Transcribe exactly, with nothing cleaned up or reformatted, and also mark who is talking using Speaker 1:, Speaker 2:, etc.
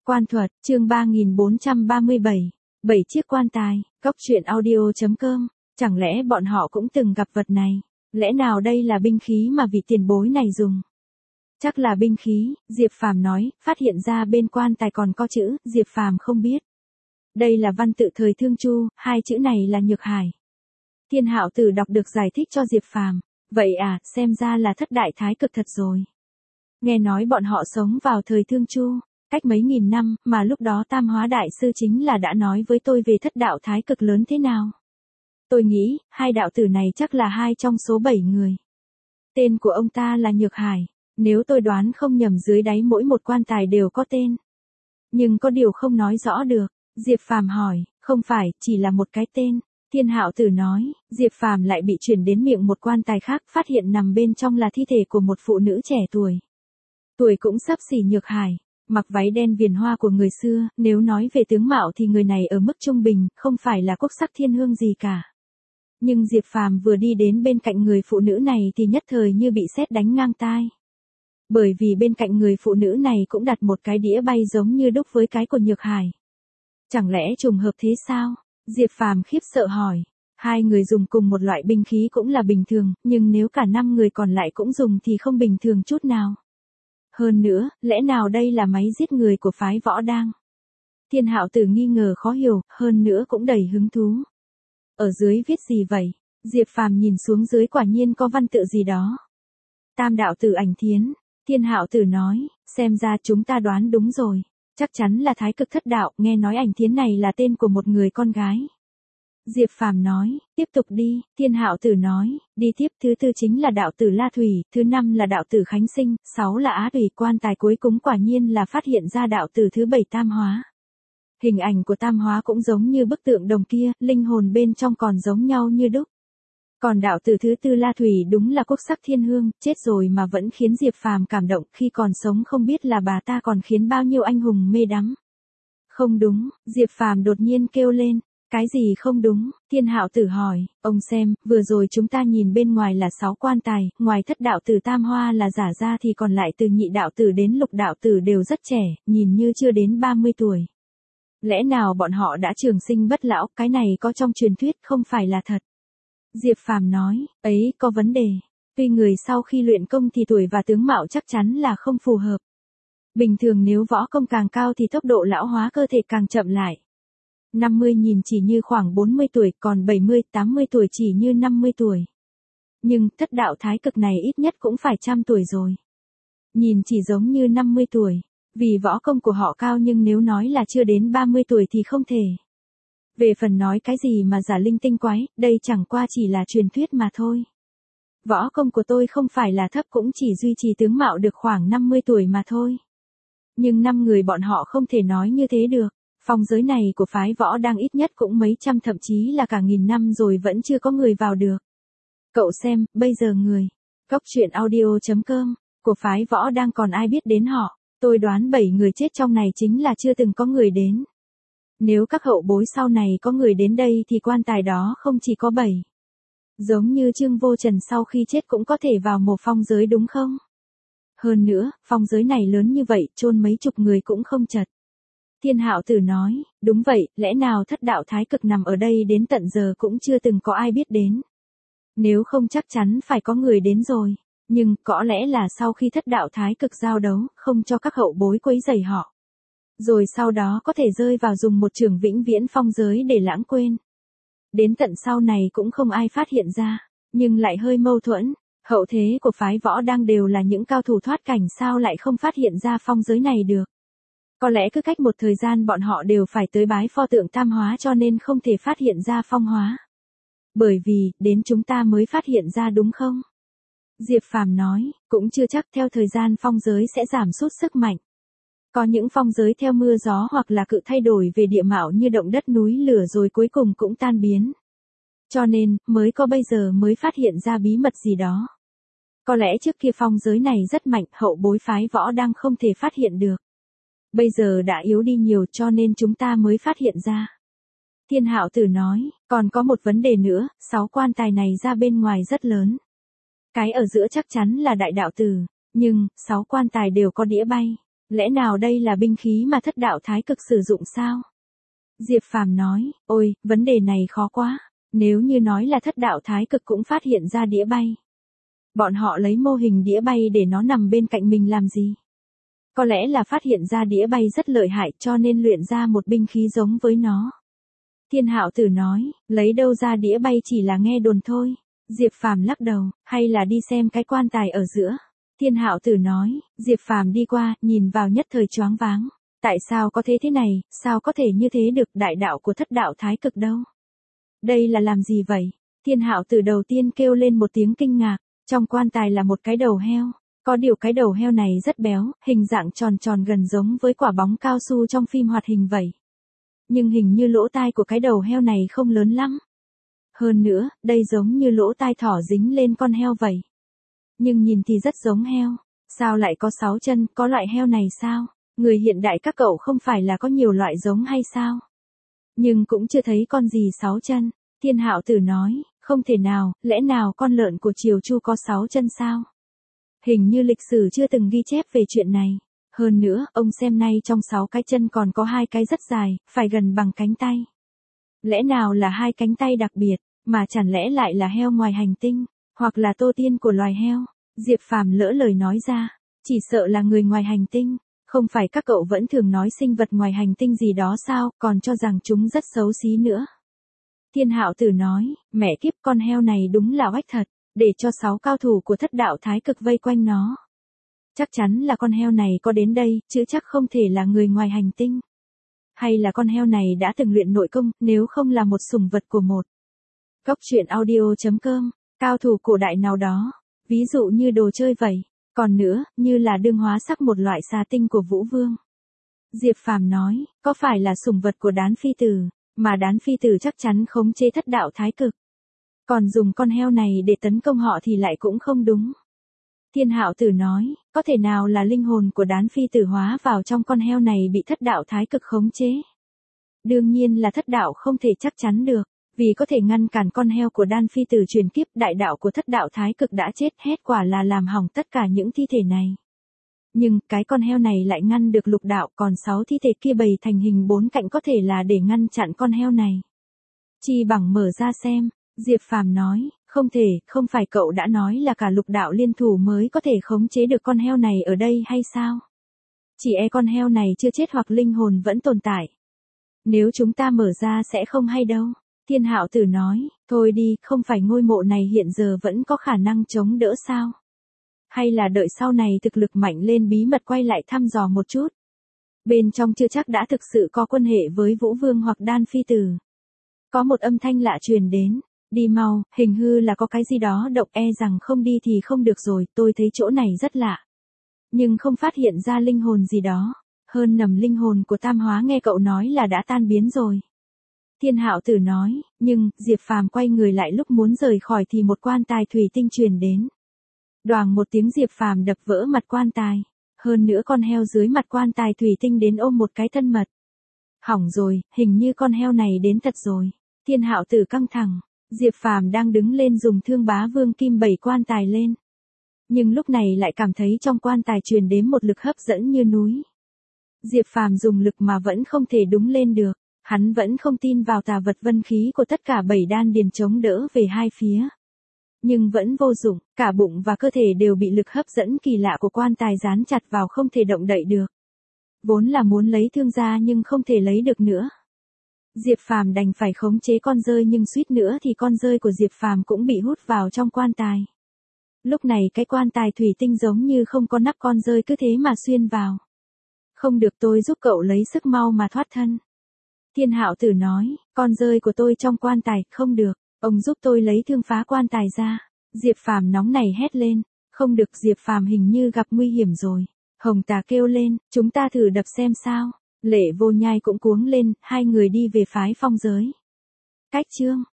Speaker 1: Quan thuật, chương ba nghìn bốn trăm ba mươi bảy. bảy chiếc quan tài, Cóc truyện audio chấm com. Chẳng lẽ bọn họ cũng từng gặp vật này? Lẽ nào đây là binh khí mà vị tiền bối này dùng? Chắc là binh khí, Diệp Phàm nói, phát hiện ra bên quan tài còn có chữ, Diệp Phàm không biết. Đây là văn tự thời Thương Chu, hai chữ này là Nhược Hải. Thiên Hạo Tử đọc được giải thích cho Diệp Phàm. Vậy à, xem ra là thất đại thái cực thật rồi. Nghe nói bọn họ sống vào thời Thương Chu, cách mấy nghìn năm, mà lúc đó Tam Hóa Đại Sư chính là đã nói với tôi về thất đạo thái cực lớn thế nào. Tôi nghĩ, hai đạo tử này chắc là hai trong số bảy người. Tên của ông ta là Nhược Hải, nếu tôi đoán không nhầm dưới đáy mỗi một quan tài đều có tên. Nhưng có điều không nói rõ được. Diệp Phàm hỏi, không phải, chỉ là một cái tên. Thiên Hạo Tử nói, Diệp Phàm lại bị chuyển đến miệng một quan tài khác, phát hiện nằm bên trong là thi thể của một phụ nữ trẻ tuổi. Tuổi cũng xấp xỉ Nhược Hải, mặc váy đen viền hoa của người xưa, nếu nói về tướng mạo thì người này ở mức trung bình, không phải là quốc sắc thiên hương gì cả. Nhưng Diệp Phàm vừa đi đến bên cạnh người phụ nữ này thì nhất thời như bị sét đánh ngang tai. Bởi vì bên cạnh người phụ nữ này cũng đặt một cái đĩa bay giống như đúc với cái của Nhược Hải. Chẳng lẽ trùng hợp thế sao? Diệp Phàm khiếp sợ hỏi. Hai người dùng cùng một loại binh khí cũng là bình thường, nhưng nếu cả năm người còn lại cũng dùng thì không bình thường chút nào. Hơn nữa, lẽ nào đây là máy giết người của phái Võ Đang? Thiên Hạo Tử nghi ngờ khó hiểu, hơn nữa cũng đầy hứng thú. Ở dưới viết gì vậy? Diệp Phàm nhìn xuống dưới quả nhiên có văn tự gì đó. Tam đạo tử Ảnh Thiến. Thiên Hạo Tử nói, xem ra chúng ta đoán đúng rồi. Chắc chắn là thái cực thất đạo, nghe nói Ảnh Thiến này là tên của một người con gái. Diệp Phàm nói, tiếp tục đi. Thiên Hạo Tử nói, đi tiếp, thứ tư chính là đạo tử La Thủy, thứ năm là đạo tử Khánh Sinh, sáu là Á Thủy, quan tài cuối cùng quả nhiên là phát hiện ra đạo tử thứ bảy Tam Hóa. Hình ảnh của Tam Hóa cũng giống như bức tượng đồng kia, linh hồn bên trong còn giống nhau như đúc. Còn đạo tử thứ tư La Thủy đúng là quốc sắc thiên hương, chết rồi mà vẫn khiến Diệp Phàm cảm động, khi còn sống không biết là bà ta còn khiến bao nhiêu anh hùng mê đắm. Không đúng, Diệp Phàm đột nhiên kêu lên. Cái gì không đúng? Thiên Hạo Tử hỏi, ông xem, vừa rồi chúng ta nhìn bên ngoài là sáu quan tài, ngoài thất đạo tử Tam Hoa là giả ra thì còn lại từ nhị đạo tử đến lục đạo tử đều rất trẻ, nhìn như chưa đến ba mươi tuổi. Lẽ nào bọn họ đã trường sinh bất lão, cái này có trong truyền thuyết không phải là thật. Diệp Phàm nói, ấy có vấn đề. Tuy người sau khi luyện công thì tuổi và tướng mạo chắc chắn là không phù hợp. Bình thường nếu võ công càng cao thì tốc độ lão hóa cơ thể càng chậm lại. năm mươi nhìn chỉ như khoảng bốn mươi tuổi, còn bảy mươi, tám mươi tuổi chỉ như năm mươi tuổi. Nhưng thất đạo thái cực này ít nhất cũng phải trăm tuổi rồi. Nhìn chỉ giống như năm mươi tuổi, vì võ công của họ cao nhưng nếu nói là chưa đến ba mươi tuổi thì không thể. Về phần nói cái gì mà giả linh tinh quái, đây chẳng qua chỉ là truyền thuyết mà thôi. Võ công của tôi không phải là thấp, cũng chỉ duy trì tướng mạo được khoảng năm mươi tuổi mà thôi. Nhưng năm người bọn họ không thể nói như thế được. Phong giới này của phái Võ Đang ít nhất cũng mấy trăm thậm chí là cả nghìn năm rồi vẫn chưa có người vào được. Cậu xem, bây giờ người, Cóc truyện audio chấm com, của phái Võ Đang còn ai biết đến họ, tôi đoán bảy người chết trong này chính là chưa từng có người đến. Nếu các hậu bối sau này có người đến đây thì quan tài đó không chỉ có bảy. Giống như Trương Vô Trần sau khi chết cũng có thể vào một phong giới đúng không? Hơn nữa, phong giới này lớn như vậy, chôn mấy chục người cũng không chật. Thiên Hạo Tử nói, đúng vậy, lẽ nào thất đạo thái cực nằm ở đây đến tận giờ cũng chưa từng có ai biết đến. Nếu không chắc chắn phải có người đến rồi, nhưng có lẽ là sau khi thất đạo thái cực giao đấu, không cho các hậu bối quấy rầy họ. Rồi sau đó có thể rơi vào dùng một trường vĩnh viễn phong giới để lãng quên. Đến tận sau này cũng không ai phát hiện ra, nhưng lại hơi mâu thuẫn, hậu thế của phái Võ Đang đều là những cao thủ thoát cảnh, sao lại không phát hiện ra phong giới này được. Có lẽ cứ cách một thời gian bọn họ đều phải tới bái pho tượng Tam Hóa cho nên không thể phát hiện ra phong hóa. Bởi vì, đến chúng ta mới phát hiện ra đúng không? Diệp Phàm nói, cũng chưa chắc, theo thời gian phong giới sẽ giảm sút sức mạnh. Có những phong giới theo mưa gió hoặc là cự thay đổi về địa mạo như động đất núi lửa rồi cuối cùng cũng tan biến. Cho nên, mới có bây giờ mới phát hiện ra bí mật gì đó. Có lẽ trước kia phong giới này rất mạnh, hậu bối phái Võ Đang không thể phát hiện được. Bây giờ đã yếu đi nhiều cho nên chúng ta mới phát hiện ra. Thiên Hạo Tử nói, còn có một vấn đề nữa, sáu quan tài này ra bên ngoài rất lớn. Cái ở giữa chắc chắn là đại đạo tử, nhưng, sáu quan tài đều có đĩa bay. Lẽ nào đây là binh khí mà thất đạo thái cực sử dụng sao? Diệp Phàm nói, ôi, vấn đề này khó quá. Nếu như nói là thất đạo thái cực cũng phát hiện ra đĩa bay. Bọn họ lấy mô hình đĩa bay để nó nằm bên cạnh mình làm gì? Có lẽ là phát hiện ra đĩa bay rất lợi hại cho nên luyện ra một binh khí giống với nó. Thiên Hạo Tử nói, lấy đâu ra đĩa bay chỉ là nghe đồn thôi. Diệp Phàm lắc đầu, hay là đi xem cái quan tài ở giữa. Thiên Hạo Tử nói, Diệp Phàm đi qua, nhìn vào nhất thời choáng váng. Tại sao có thế thế này, sao có thể như thế được, đại đạo của thất đạo thái cực đâu? Đây là làm gì vậy? Thiên Hạo Tử đầu tiên kêu lên một tiếng kinh ngạc, trong quan tài là một cái đầu heo. Có điều cái đầu heo này rất béo, hình dạng tròn tròn gần giống với quả bóng cao su trong phim hoạt hình vậy. Nhưng hình như lỗ tai của cái đầu heo này không lớn lắm. Hơn nữa, đây giống như lỗ tai thỏ dính lên con heo vậy. Nhưng nhìn thì rất giống heo. Sao lại có sáu chân, có loại heo này sao? Người hiện đại các cậu không phải là có nhiều loại giống hay sao? Nhưng cũng chưa thấy con gì sáu chân. Thiên Hạo Tử nói, không thể nào, lẽ nào con lợn của Triều Chu có sáu chân sao? Hình như lịch sử chưa từng ghi chép về chuyện này. Hơn nữa, ông xem nay trong sáu cái chân còn có hai cái rất dài, phải gần bằng cánh tay. Lẽ nào là hai cánh tay đặc biệt, mà chẳng lẽ lại là heo ngoài hành tinh, hoặc là tổ tiên của loài heo? Diệp Phàm lỡ lời nói ra, chỉ sợ là người ngoài hành tinh. Không phải các cậu vẫn thường nói sinh vật ngoài hành tinh gì đó sao, còn cho rằng chúng rất xấu xí nữa. Thiên Hạo Tử nói, mẹ kiếp, con heo này đúng là oách thật, để cho sáu cao thủ của thất đạo thái cực vây quanh nó. Chắc chắn là con heo này có đến đây, chứ chắc không thể là người ngoài hành tinh. Hay là con heo này đã từng luyện nội công, nếu không là một sủng vật của một Góc truyện audio chấm com, cao thủ cổ đại nào đó, ví dụ như đồ chơi vậy. Còn nữa, như là đương hóa sắc một loại xà tinh của Vũ Vương. Diệp Phàm nói, có phải là sủng vật của Đán Phi Tử, mà Đán Phi Tử chắc chắn khống chế thất đạo thái cực. Còn dùng con heo này để tấn công họ thì lại cũng không đúng. Thiên Hạo Tử nói, có thể nào là linh hồn của Đán Phi Tử hóa vào trong con heo này bị thất đạo thái cực khống chế? Đương nhiên là thất đạo không thể chắc chắn được, vì có thể ngăn cản con heo của Đan Phi Tử truyền kiếp, đại đạo của thất đạo thái cực đã chết hết, quả là làm hỏng tất cả những thi thể này. Nhưng, cái con heo này lại ngăn được lục đạo, còn sáu thi thể kia bày thành hình bốn cạnh có thể là để ngăn chặn con heo này. Chi bằng mở ra xem, Diệp Phàm nói, không thể, không phải cậu đã nói là cả lục đạo liên thủ mới có thể khống chế được con heo này ở đây hay sao? Chỉ e con heo này chưa chết hoặc linh hồn vẫn tồn tại. Nếu chúng ta mở ra sẽ không hay đâu. Thiên Hạo Tử nói, thôi đi, không phải ngôi mộ này hiện giờ vẫn có khả năng chống đỡ sao? Hay là đợi sau này thực lực mạnh lên bí mật quay lại thăm dò một chút? Bên trong chưa chắc đã thực sự có quan hệ với Vũ Vương hoặc Đan Phi Tử. Có một âm thanh lạ truyền đến, đi mau, hình hư là có cái gì đó động, e rằng không đi thì không được rồi, tôi thấy chỗ này rất lạ. Nhưng không phát hiện ra linh hồn gì đó, hơn nằm linh hồn của Tam Hóa nghe cậu nói là đã tan biến rồi. Thiên Hạo Tử nói, nhưng, Diệp Phàm quay người lại lúc muốn rời khỏi thì một quan tài thủy tinh truyền đến. Đoàng một tiếng, Diệp Phàm đập vỡ mặt quan tài. Hơn nữa con heo dưới mặt quan tài thủy tinh đến ôm một cái thân mật. Hỏng rồi, hình như con heo này đến thật rồi. Thiên Hạo Tử căng thẳng. Diệp Phàm đang đứng lên dùng thương bá vương kim bẩy quan tài lên. Nhưng lúc này lại cảm thấy trong quan tài truyền đến một lực hấp dẫn như núi. Diệp Phàm dùng lực mà vẫn không thể đúng lên được. Hắn vẫn không tin vào tà vật vân khí của tất cả bảy đan điền chống đỡ về hai phía. Nhưng vẫn vô dụng, cả bụng và cơ thể đều bị lực hấp dẫn kỳ lạ của quan tài dán chặt vào, không thể động đậy được. Vốn là muốn lấy thương ra nhưng không thể lấy được nữa. Diệp Phàm đành phải khống chế con dơi, nhưng suýt nữa thì con dơi của Diệp Phàm cũng bị hút vào trong quan tài. Lúc này cái quan tài thủy tinh giống như không có nắp, con dơi cứ thế mà xuyên vào. Không được, tôi giúp cậu lấy sức mau mà thoát thân. Thiên Hạo Tử nói, con dơi của tôi trong quan tài, không được, ông giúp tôi lấy thương phá quan tài ra. Diệp Phàm nóng này hét lên, không được, Diệp Phàm hình như gặp nguy hiểm rồi. Hồng Tà kêu lên, chúng ta thử đập xem sao. Lệ Vô Nhai cũng cuống lên, hai người đi về phái phong giới. Cách chương